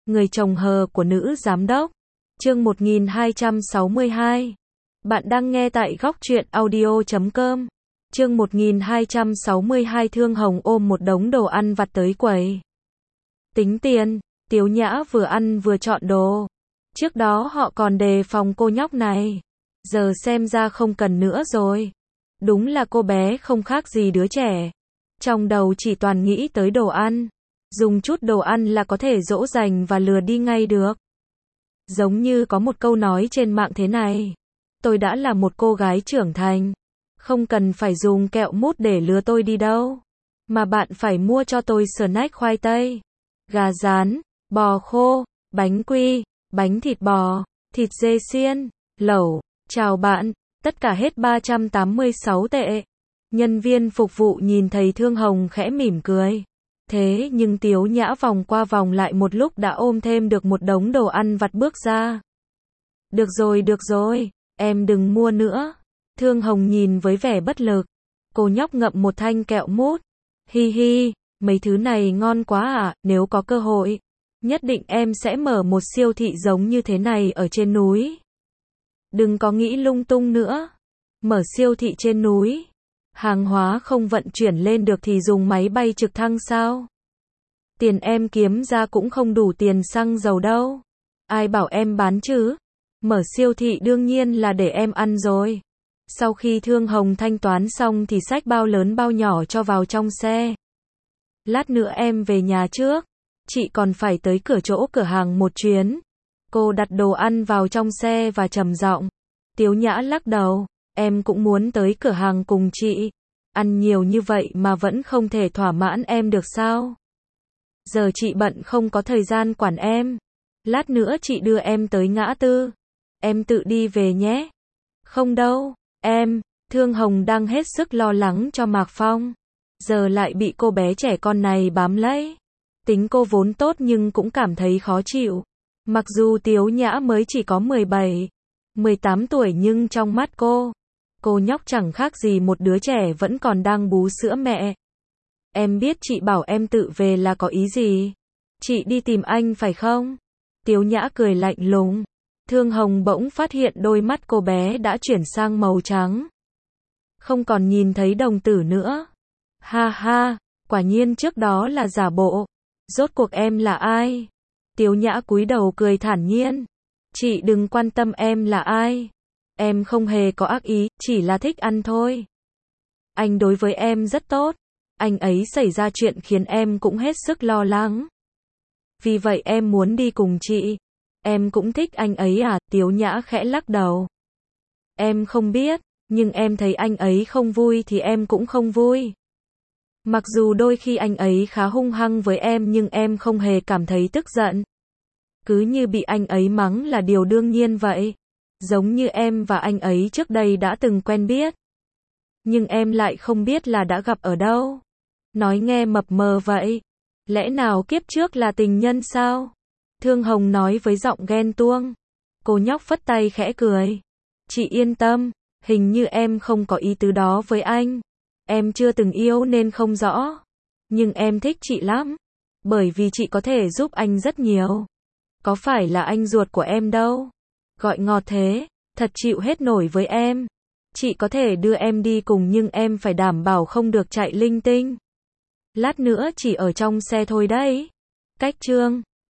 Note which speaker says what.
Speaker 1: Người chồng hờ của nữ giám đốc. Chương 1262. Bạn đang nghe tại góc truyện audio.com. Chương 1262. Thương Hồng ôm một đống đồ ăn vặt tới quầy. Tính tiền. Tiếu Nhã vừa ăn vừa chọn đồ. Trước đó họ còn đề phòng cô nhóc này. Giờ xem ra không cần nữa rồi. Đúng là cô bé không khác gì đứa trẻ. Trong đầu chỉ toàn nghĩ tới đồ ăn. Dùng chút đồ ăn là có thể dỗ dành và lừa đi ngay được. Giống như có một câu nói trên mạng thế này. Tôi đã là một cô gái trưởng thành. Không cần phải dùng kẹo mút để lừa tôi đi đâu. Mà bạn phải mua cho tôi snack khoai tây, gà rán, bò khô, bánh quy, bánh thịt bò, thịt dê xiên, lẩu. Chào bạn, tất cả hết 386 tệ. Nhân viên phục vụ nhìn thấy Thương Hồng khẽ mỉm cười. Thế nhưng Tiếu Nhã vòng qua vòng lại một lúc đã ôm thêm được một đống đồ ăn vặt bước ra. Được rồi, em đừng mua nữa. Thương Hồng nhìn với vẻ bất lực. Cô nhóc ngậm một thanh kẹo mút. Hi hi, mấy thứ này ngon quá à, nếu có cơ hội, nhất định em sẽ mở một siêu thị giống như thế này ở trên núi. Đừng có nghĩ lung tung nữa. Mở siêu thị trên núi. Hàng hóa không vận chuyển lên được thì dùng máy bay trực thăng sao? Tiền em kiếm ra cũng không đủ tiền xăng dầu đâu. Ai bảo em bán chứ? Mở siêu thị đương nhiên là để em ăn rồi. Sau khi Thương Hồng thanh toán xong thì xách bao lớn bao nhỏ cho vào trong xe. Lát nữa em về nhà trước. Chị còn phải tới cửa hàng một chuyến. Cô đặt đồ ăn vào trong xe và trầm giọng. Tiếu Nhã lắc đầu. Em cũng muốn tới cửa hàng cùng chị. Ăn nhiều như vậy mà vẫn không thể thỏa mãn em được sao? Giờ chị bận không có thời gian quản em. Lát nữa chị đưa em tới ngã tư. Em tự đi về nhé. Không đâu, em. Thương Hồng đang hết sức lo lắng cho Mạc Phong. Giờ lại bị cô bé trẻ con này bám lấy. Tính cô vốn tốt nhưng cũng cảm thấy khó chịu. Mặc dù Tiếu Nhã mới chỉ có 17, 18 tuổi nhưng trong mắt cô nhóc chẳng khác gì một đứa trẻ vẫn còn đang bú sữa mẹ. Em biết chị bảo em tự về là có ý gì? Chị đi tìm anh phải không? Tiếu Nhã cười lạnh lùng. Thương Hồng bỗng phát hiện đôi mắt cô bé đã chuyển sang màu trắng. Không còn nhìn thấy đồng tử nữa. Ha ha, quả nhiên trước đó là giả bộ. Rốt cuộc em là ai? Tiếu Nhã cúi đầu cười thản nhiên. Chị đừng quan tâm em là ai. Em không hề có ác ý, chỉ là thích ăn thôi. Anh đối với em rất tốt. Anh ấy xảy ra chuyện khiến em cũng hết sức lo lắng. Vì vậy em muốn đi cùng chị. Em cũng thích anh ấy à? Tiếu Nhã khẽ lắc đầu. Em không biết, nhưng em thấy anh ấy không vui thì em cũng không vui. Mặc dù đôi khi anh ấy khá hung hăng với em nhưng em không hề cảm thấy tức giận. Cứ như bị anh ấy mắng là điều đương nhiên vậy. Giống như em và anh ấy trước đây đã từng quen biết. Nhưng em lại không biết là đã gặp ở đâu. Nói nghe mập mờ vậy. Lẽ nào kiếp trước là tình nhân sao? Thương Hồng nói với giọng ghen tuông. Cô nhóc phất tay khẽ cười. Chị yên tâm, hình như em không có ý tứ đó với anh. Em chưa từng yêu nên không rõ. Nhưng em thích chị lắm. Bởi vì chị có thể giúp anh rất nhiều. Có phải là anh ruột của em đâu. Gọi ngọt thế, thật chịu hết nổi với em. Chị có thể đưa em đi cùng nhưng em phải đảm bảo không được chạy linh tinh. Lát nữa chỉ ở trong xe thôi đấy. Cách chương